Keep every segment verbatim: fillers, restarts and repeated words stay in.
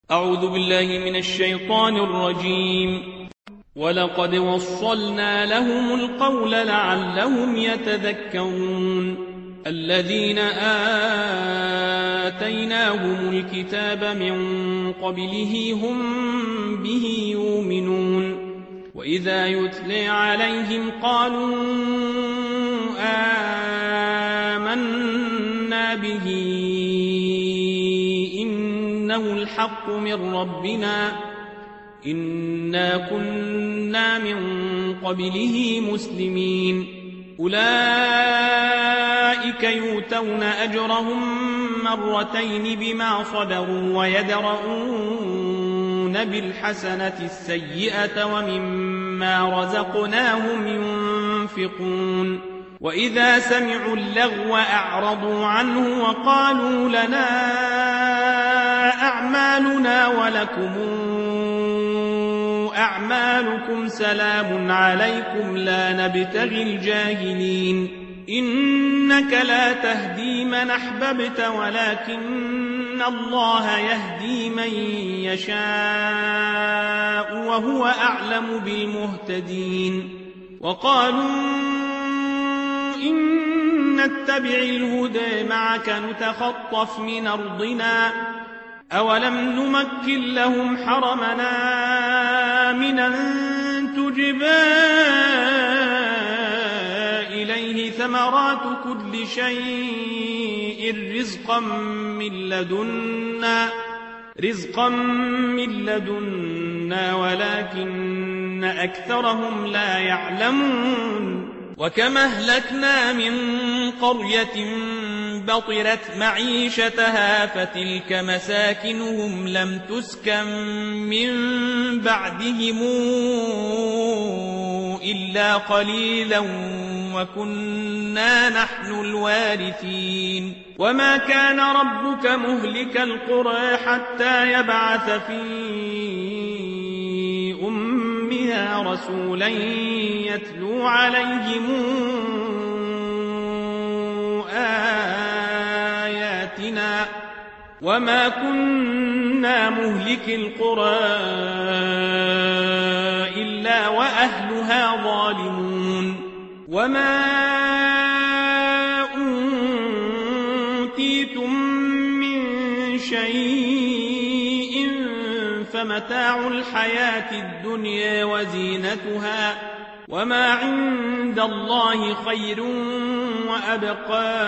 أعوذ بالله من الشيطان الرجيم. ولقد وصلنا لهم القول لعلهم يتذكرون. الذين آتيناهم الكتاب من قبله هم به يؤمنون. وإذا يتلى عليهم قالوا آمنا به إنه الحق من ربنا إنا كنا من قبله مسلمين. أولئك يؤتون أجرهم مرتين بما صبروا ويدرؤون بالحسنة السيئة ومما رزقناهم ينفقون. وإذا سمعوا اللغو أعرضوا عنه وقالوا لنا أعمالنا ولكم أعمالكم سلام عليكم لا نبتغي الجاهلين. إنك لا تهدي من أحببت ولكن الله يهدي من يشاء وهو أعلم بالمهتدين. وقالوا إن نتبع الهدى معك نتخطف من أرضنا أولم نمكن لهم حرمنا من أن تجبى إليه ثمرات كل شيء رزقا من لدنا رزقا من لدنا ولكن أكثرهم لا يعلمون. وكما أهلكنا من قرية بطرت معيشتها فتلك مساكنهم لم تسكن من بعدهم إلا قليلا وكنا نحن الوارثين. وما كان ربك مهلك القرى حتى يبعث في أمها رسولا يتلو عليهم آياتنا وما كنا مهلك القرى إلا وأهلها ظالمون. وما أوتيتم من شيء فمتاع الحياة الدنيا وزينتها وما عند الله خير وأبقى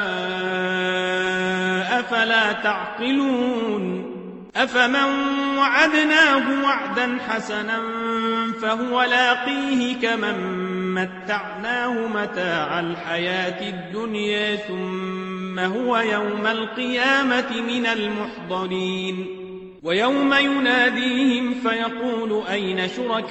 أفلا تعقلون. أفمن وعدناه وعدا حسنا فهو لاقيه كمن متعناه متاع الحياة الدنيا ثم هو يوم القيامة من المحضرين. ويوم يناديهم فيقول أين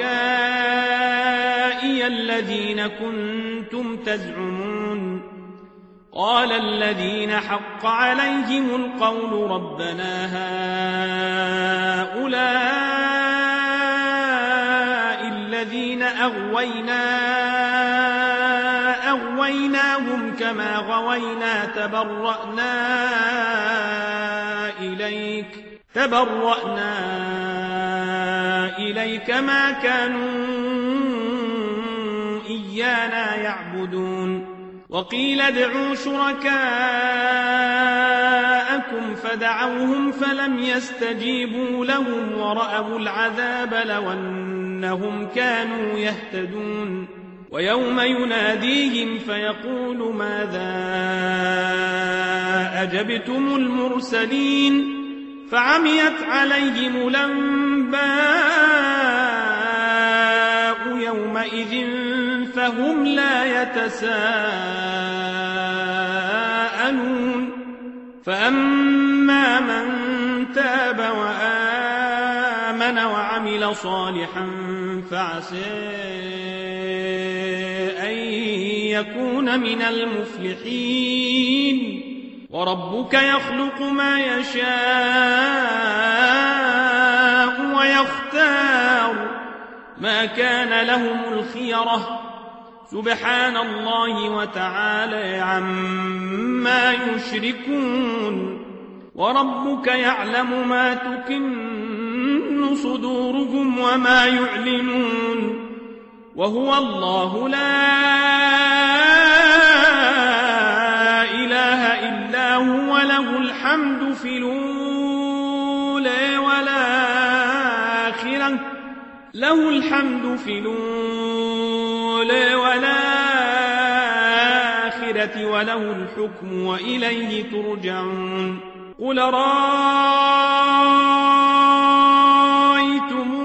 شركائي الذين كنتم تزعمون قال الذين حق عليهم القول ربنا هؤلاء الذين أغوينا أغويناهم كما غوينا تبرأنا إليك تبرأنا إليك ما كانوا إيانا يعبدون. وقيل ادعوا شركاءكم فدعوهم فلم يستجيبوا لهم ورأوا العذاب لو أنهم كانوا يهتدون. ويوم يناديهم فيقول ماذا أجبتم المرسلين فعميت عليهم الأنباء يومئذ فهم لا يتساءلون. فأما من تاب وآمن وعمل صالحا فعسى أن يكون من المفلحين. وربك يخلق ما يشاء ويختار ما كان لهم الخيرة سبحان الله وتعالى عما يشركون. وربك يعلم ما تكن صدورهم وما يعلنون وهو الله لا إله إلا هو له الحمد في الأولى والآخرة له الحمد في الأولى والآخرة وله الحكم وإليه ترجعون قل رأيتم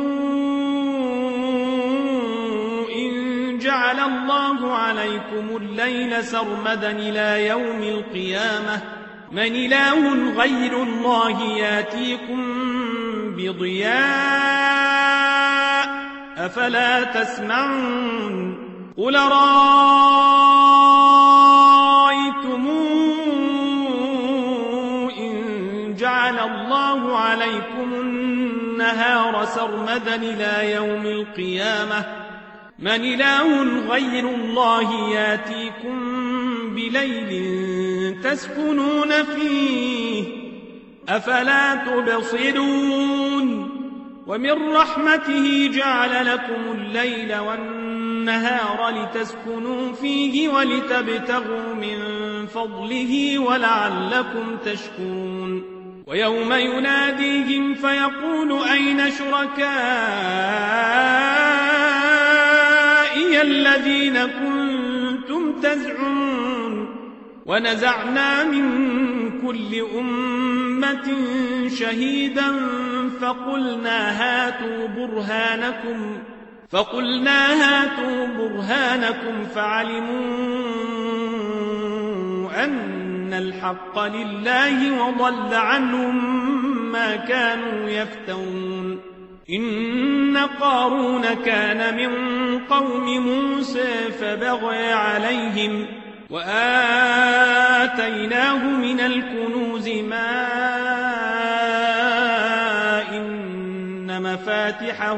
إن جعل الله عليكم الليل سرمدا إلى يوم القيامة من إله غير الله ياتيكم بضياء أفلا تسمعون قل رأيتم إن جعل الله عليكم النهار سرمدا إلى يوم القيامة من إله غير الله ياتيكم بليل تسكنون فيه أفلا تبصرون ومن رحمته جعل لكم الليل والنهار لتسكنوا فيه ولتبتغوا من فضله ولعلكم تشكرون ويوم يناديهم فيقول أين شركائي الذين كنتم تزعمون ونزعنا من كل أمة شهيدا فقلنا هاتوا برهانكم فقلنا هاتوا برهانكم فعلموا أن الحق لله وضل عنهم ما كانوا يفترون إن قارون كان من قوم موسى فبغى عليهم وآتيناه من الكنوز ما إن مفاتحه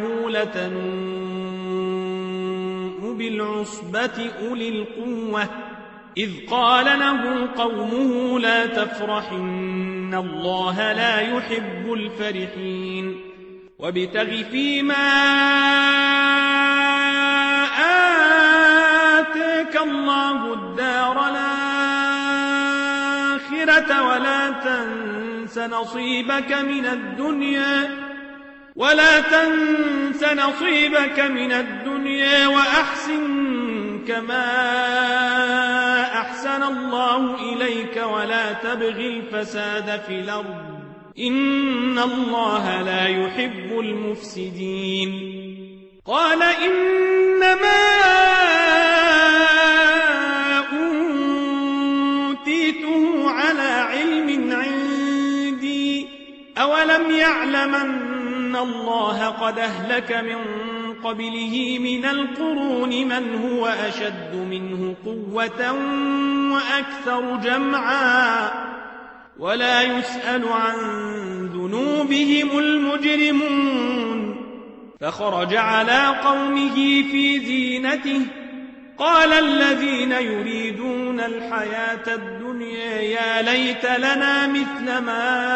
لتنوء بالعصبة أولي القوة إذ قال له قومه لا تفرح إن الله لا يحب الفرحين وابتغ فيما آتاك الله الدار الآخرة ولا تنس نصيبك من الدنيا ولا تنس نصيبك من الدنيا وأحسن كما أحسن الله إليك ولا تبغ الفساد في الأرض إن الله لا يحب المفسدين قال إنما أوتيته على علم عندي أولم يعلم أن الله قد أهلك من قبله من القرون من هو أشد منه قوة وأكثر جمعا ولا يسأل عن ذنوبهم المجرمون فخرج على قومه في زينته قال الذين يريدون الحياة الدنيا يا ليت لنا مثل ما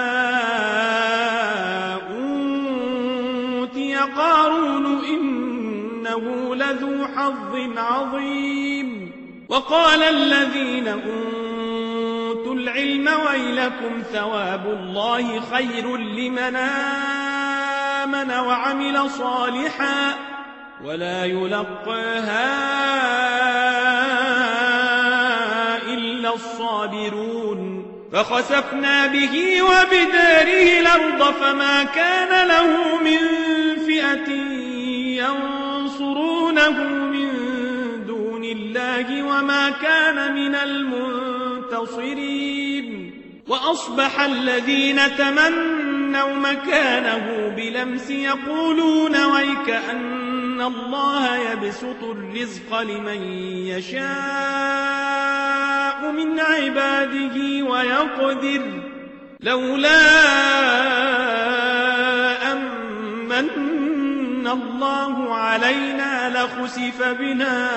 أوتي قارون إنه لذو حظ عظيم وقال الذين أوتوا العلم ويلكم ثواب الله خير لمن آمن وعمل صالحا ولا يلقاها إلا الصابرون فخسفنا به وبداره الأرض فما كان له من فئة ينصرونه من دون الله وما كان من المنتصرين وأصبح الذين تمنوا مكانه بلمس يقولون ويكأن الله يبسط الرزق لمن يشاء من عباده ويقدر لولا أمن الله علينا لخسف بنا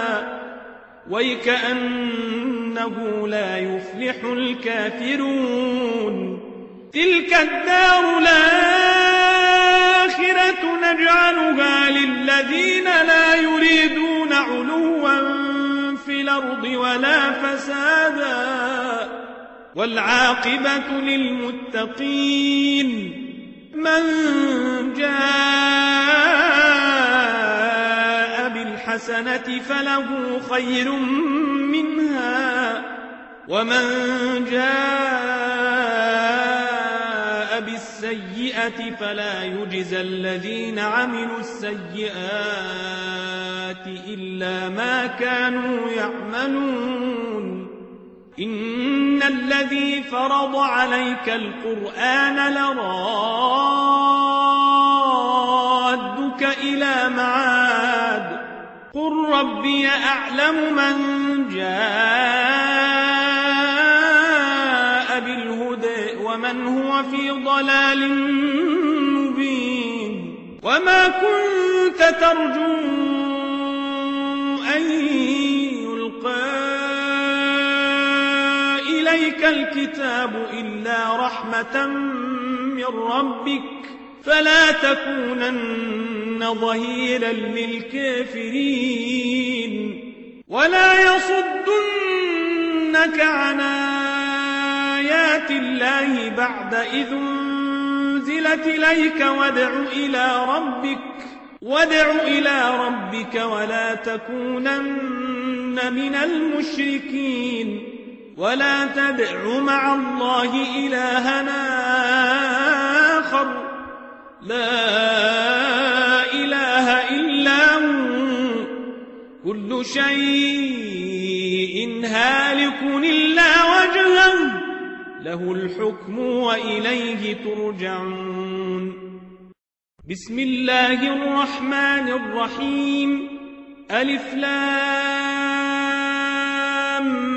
ويكأنه لا يفلح الكافرون تلك الدار الآخرة نجعلها للذين لا يريدون علوا في الأرض ولا فسادا والعاقبة للمتقين من جاء بالحسنة فله خير منها ومن جاء بالسيئة فلا يجزى الذين عملوا السيئات إلا ما كانوا يعملون إن الذي فرض عليك القرآن لرادك إلى معاد قل ربي أعلم من جاء بالهدى ومن هو في ضلال مبين وما كنت ترجو أن يلقى إليك الكتاب إلا رحمة من ربك فلا تكونن ظهيرا للكافرين ولا يصدنك عن آيات الله بعد إذ أنزلت إليك وادع إلى ربك وادع إلى ربك ولا تكونن من المشركين ولا تدع مع الله إلهنا آخر لا إله إلا هو كل شيء هالك إلا وجهه له الحكم وإليه ترجعون بسم الله الرحمن الرحيم ألف لام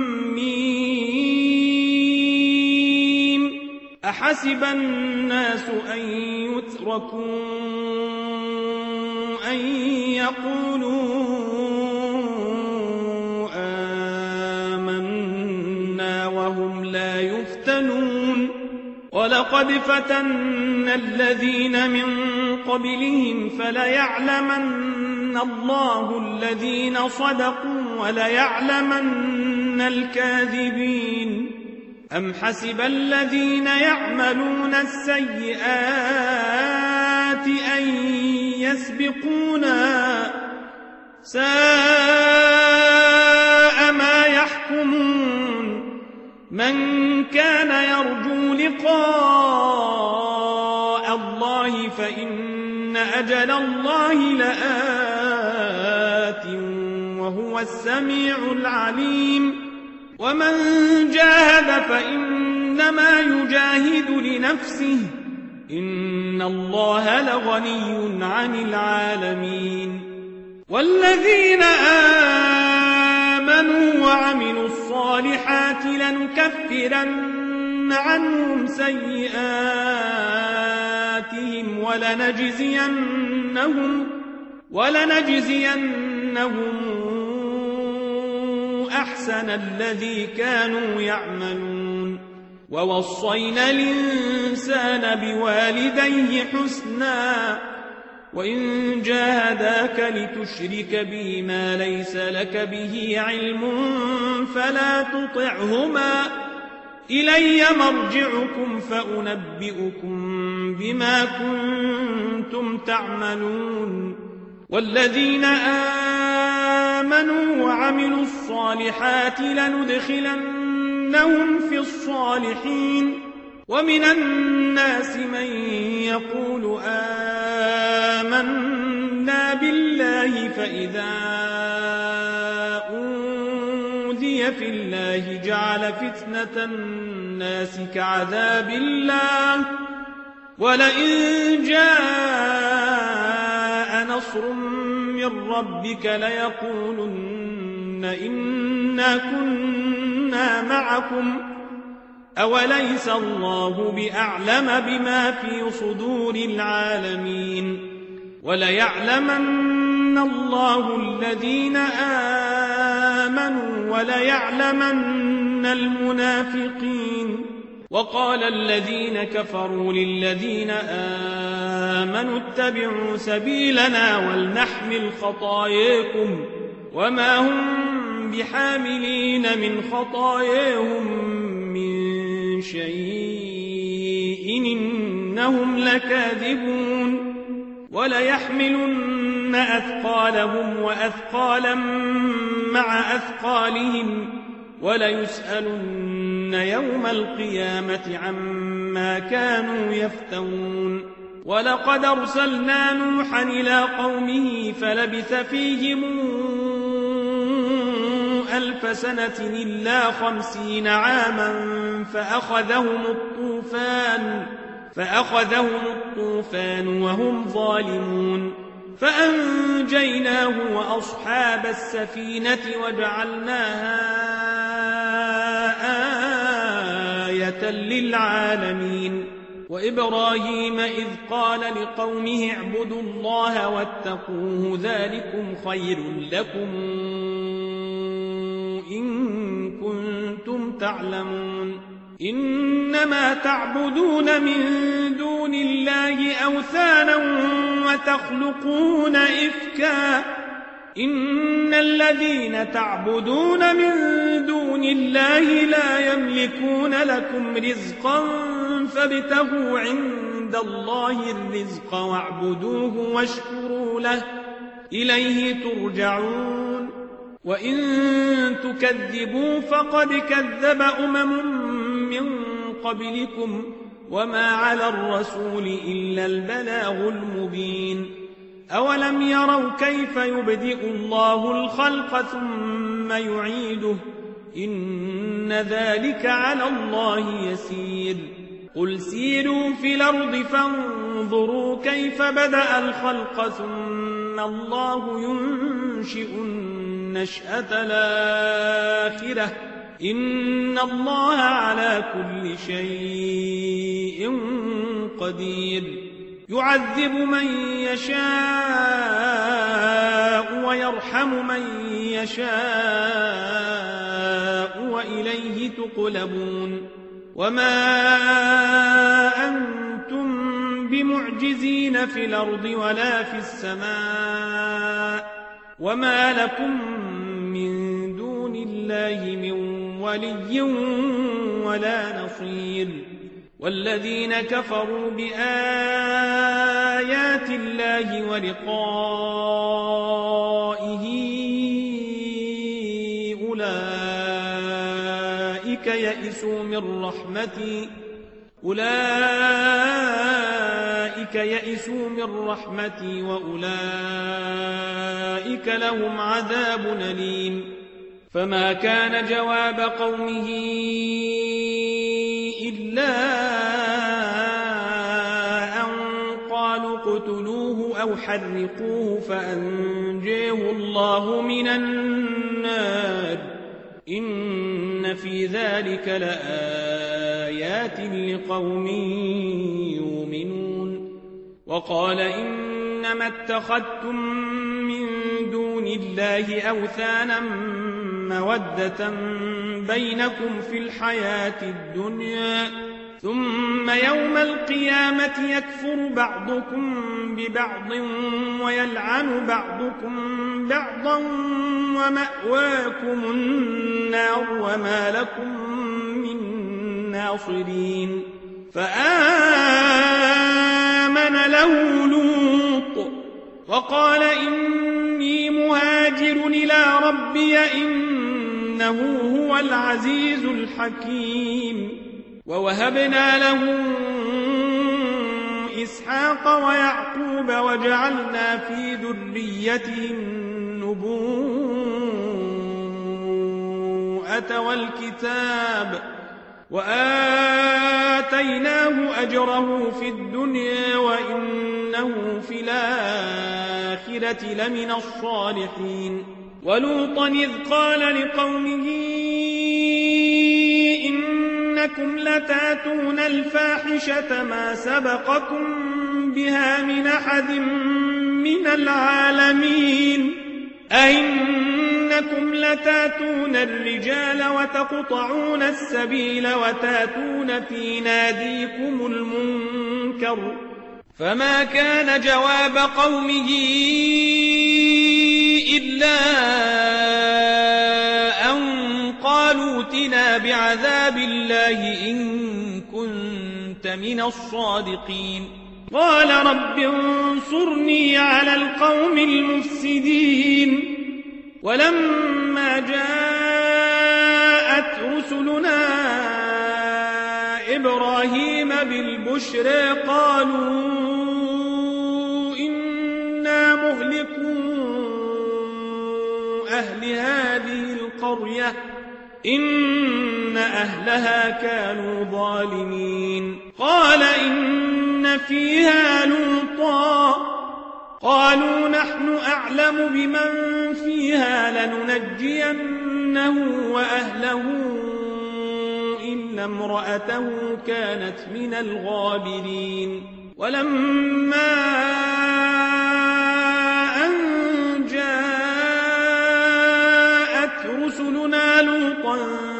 أحسب الناس أن يتركوا أن يقولوا آمنا وهم لا يفتنون ولقد فتنا الذين من قبلهم فليعلمن الله الذين صدقوا وليعلمن الكاذبين أم حسب الذين يعملون السيئات أن يسبقونا ساء ما يحكمون من كان يرجو لقاء الله فإن أجل الله لآت وهو السميع العليم ومن جاهد فإنما يجاهد لنفسه إن الله لغني عن العالمين والذين آمنوا وعملوا الصالحات لنكفرن عنهم سيئاتهم ولنجزينهم ولنجزينهم أحسن الذي كانوا يعملون ووصينا الإنسان بوالديه حسنا وإن جاهداك لتشرك بي ما ليس لك به علم فلا تطعهما إلي مرجعكم فأنبئكم بما كنتم تعملون والذين آمنوا وعملوا الصالحات لندخلنهم في الصالحين ومن الناس من يقول آمنا بالله فإذا أوذي في الله جعل فتنة الناس كعذاب الله ولئن جاء نصر من ربك ليقولن إنا كنا معكم أوليس الله بأعلم بما في صدور العالمين وليعلمن الله الذين آمنوا وليعلمن المنافقين وقال الذين كفروا للذين آمنوا اتبعوا سبيلنا ولنحمل خطاياكم وما هم بحاملين من خطاياهم من شيء إنهم لكاذبون وليحملن أثقالهم وأثقالا مع أثقالهم وليسألن يوم القيامة عما كانوا يفترون ولقد أرسلنا نوحا إلى قومه فلبث فيهم ألف سنة إلا خمسين عاما فأخذهم الطوفان فأخذهم الطوفان وهم ظالمون فأنجيناه وأصحاب السفينة وجعلناها آية للعالمين وإبراهيم إذ قال لقومه اعبدوا الله واتقوه ذلكم خير لكم إن كنتم تعلمون إنما تعبدون من دون الله أوثانا وتخلقون إفكا إن الذين تعبدون من دون الله لا يملكون لكم رزقا فابتغوا عند الله الرزق واعبدوه واشكروا له إليه ترجعون وإن تكذبوا فقد كذب أمم من قبلكم وما على الرسول إلا البلاغ المبين أولم يروا كيف يبدئ الله الخلق ثم يعيده إن ذلك على الله يسير قل سيروا في الأرض فانظروا كيف بدأ الخلق ثم الله ينشئ النشأة الآخرة إن الله على كل شيء قدير يعذب من يشاء ويرحم من يشاء وإليه تقلبون وما أنتم بمعجزين في الأرض ولا في السماء وما لكم من دون الله من ولي ولا نصير والذين كفروا بآيات الله ولقائه أولئك يئسوا من رحمتي أولئك يئسوا من رحمتي وأولئك لهم عذاب أليم فما كان جواب قومه إلا أن قالوا اقتلوه أو حرقوه فأنجاه الله من النار إن في ذلك لآيات لقوم يؤمنون وقال إنما اتخذتم من دون الله أوثانا مودة بينكم في الحياة الدنيا ثم يوم القيامة يكفر بعضكم ببعض ويلعن بعضكم بعضا ومأواكم النار وما لكم من ناصرين فآمن له لوط وقال إني مهاجر إلى ربي إنه هو العزيز الحكيم ووهبنا له إسحاق ويعقوب وجعلنا في ذريته النبوءة والكتاب وآتيناه أجره في الدنيا وإنه في الآخرة لمن الصالحين ولوطا إذ قال لقومه إنكم لتاتون الفاحشة ما سبقكم بها من أحد من العالمين أئنكم أئنكم لتاتون الرجال وتقطعون السبيل وتاتون في ناديكم المنكر. فما كان جواب قومه إلا أن قالوا ائتنا بعذاب الله إن كنت من الصادقين. قال رب انصرني على القوم المفسدين. ولما جاءت رسلنا إبراهيم بالبشرى قالوا إنا مهلكو أهل هذه القرية إن أهلها كانوا ظالمين. قال إن فيها لوطا قالوا نحن أعلم بمن فيها لننجينه وأهله إلا امرأته كانت من الغابرين. ولما أن جاءت رسلنا لوطا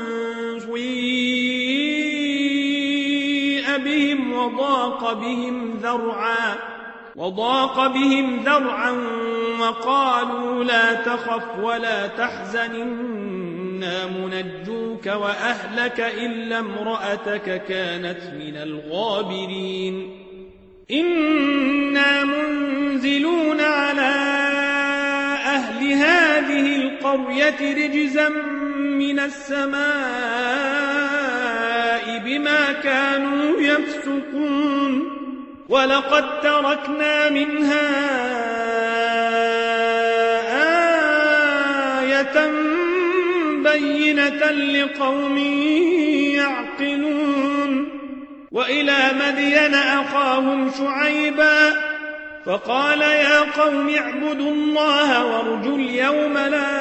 سيء بهم وضاق بهم ذرعا وضاق بهم ذرعا وقالوا لا تخف ولا تحزن إنا منجوك وأهلك إلا امرأتك كانت من الغابرين. إنا منزلون على أهل هذه القرية رجزا من السماء بما كانوا يفسقون. ولقد تركنا منها آية بينة لقوم يعقلون. وإلى مدين أخاهم شعيبا فقال يا قوم اعبدوا الله وارجوا اليوم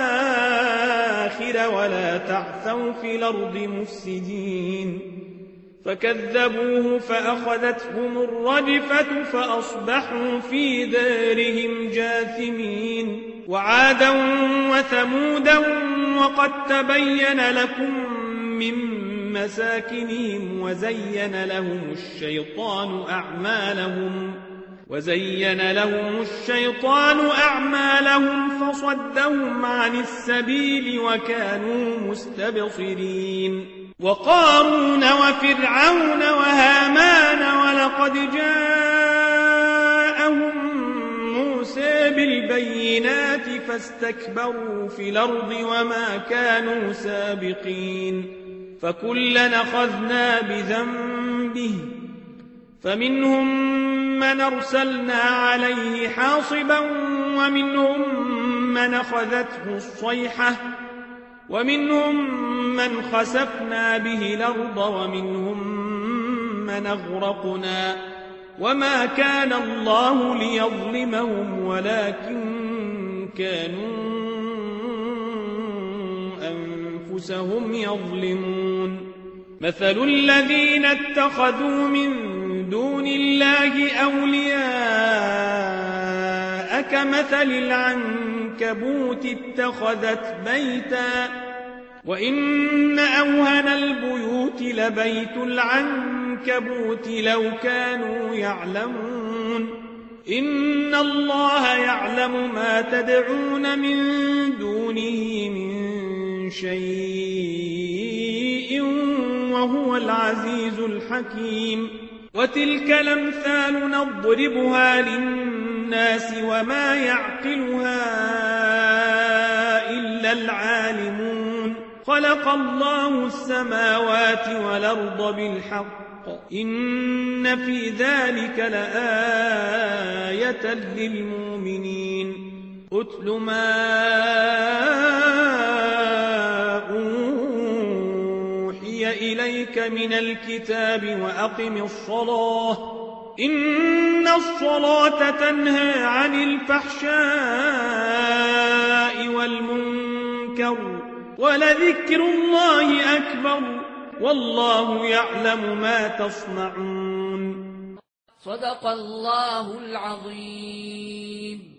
الآخر ولا تعثوا في الأرض مفسدين. فكذبوه فأخذتهم الرجفة فأصبحوا في دارهم جاثمين. وعادا وثمودا وقد تبين لكم من مساكنهم وزين لهم الشيطان أعمالهم وزين لهم الشيطان أعمالهم فصدهم عن السبيل وكانوا مستبصرين. وقارون وفرعون وهامان ولقد جاءهم موسى بالبينات فاستكبروا في الأرض وما كانوا سابقين. فكلا أخذنا بذنبه فمنهم من أرسلنا عليه حاصبا ومنهم من أخذته الصيحة ومنهم من خسفنا به الأرض ومنهم من أغرقنا وما كان الله ليظلمهم ولكن كانوا أنفسهم يظلمون. مثل الذين اتخذوا من دون الله أولياء كمثل العنكبوت اتخذت بيتا وإن أوهن البيوت لبيت العنكبوت لو كانوا يعلمون. إن الله يعلم ما تدعون من دونه من شيء وهو العزيز الحكيم. وتلك الأمثال نضربها للناس وما يعقلها إلا العالمون. خلق الله السماوات والأرض بالحق إن في ذلك لآية للمؤمنين. أتل ما أوحي إليك من الكتاب وأقم الصلاة إن الصلاة تنهى عن الفحشاء والمنكر ولذكر الله أكبر والله يعلم ما تصنعون. صدق الله العظيم.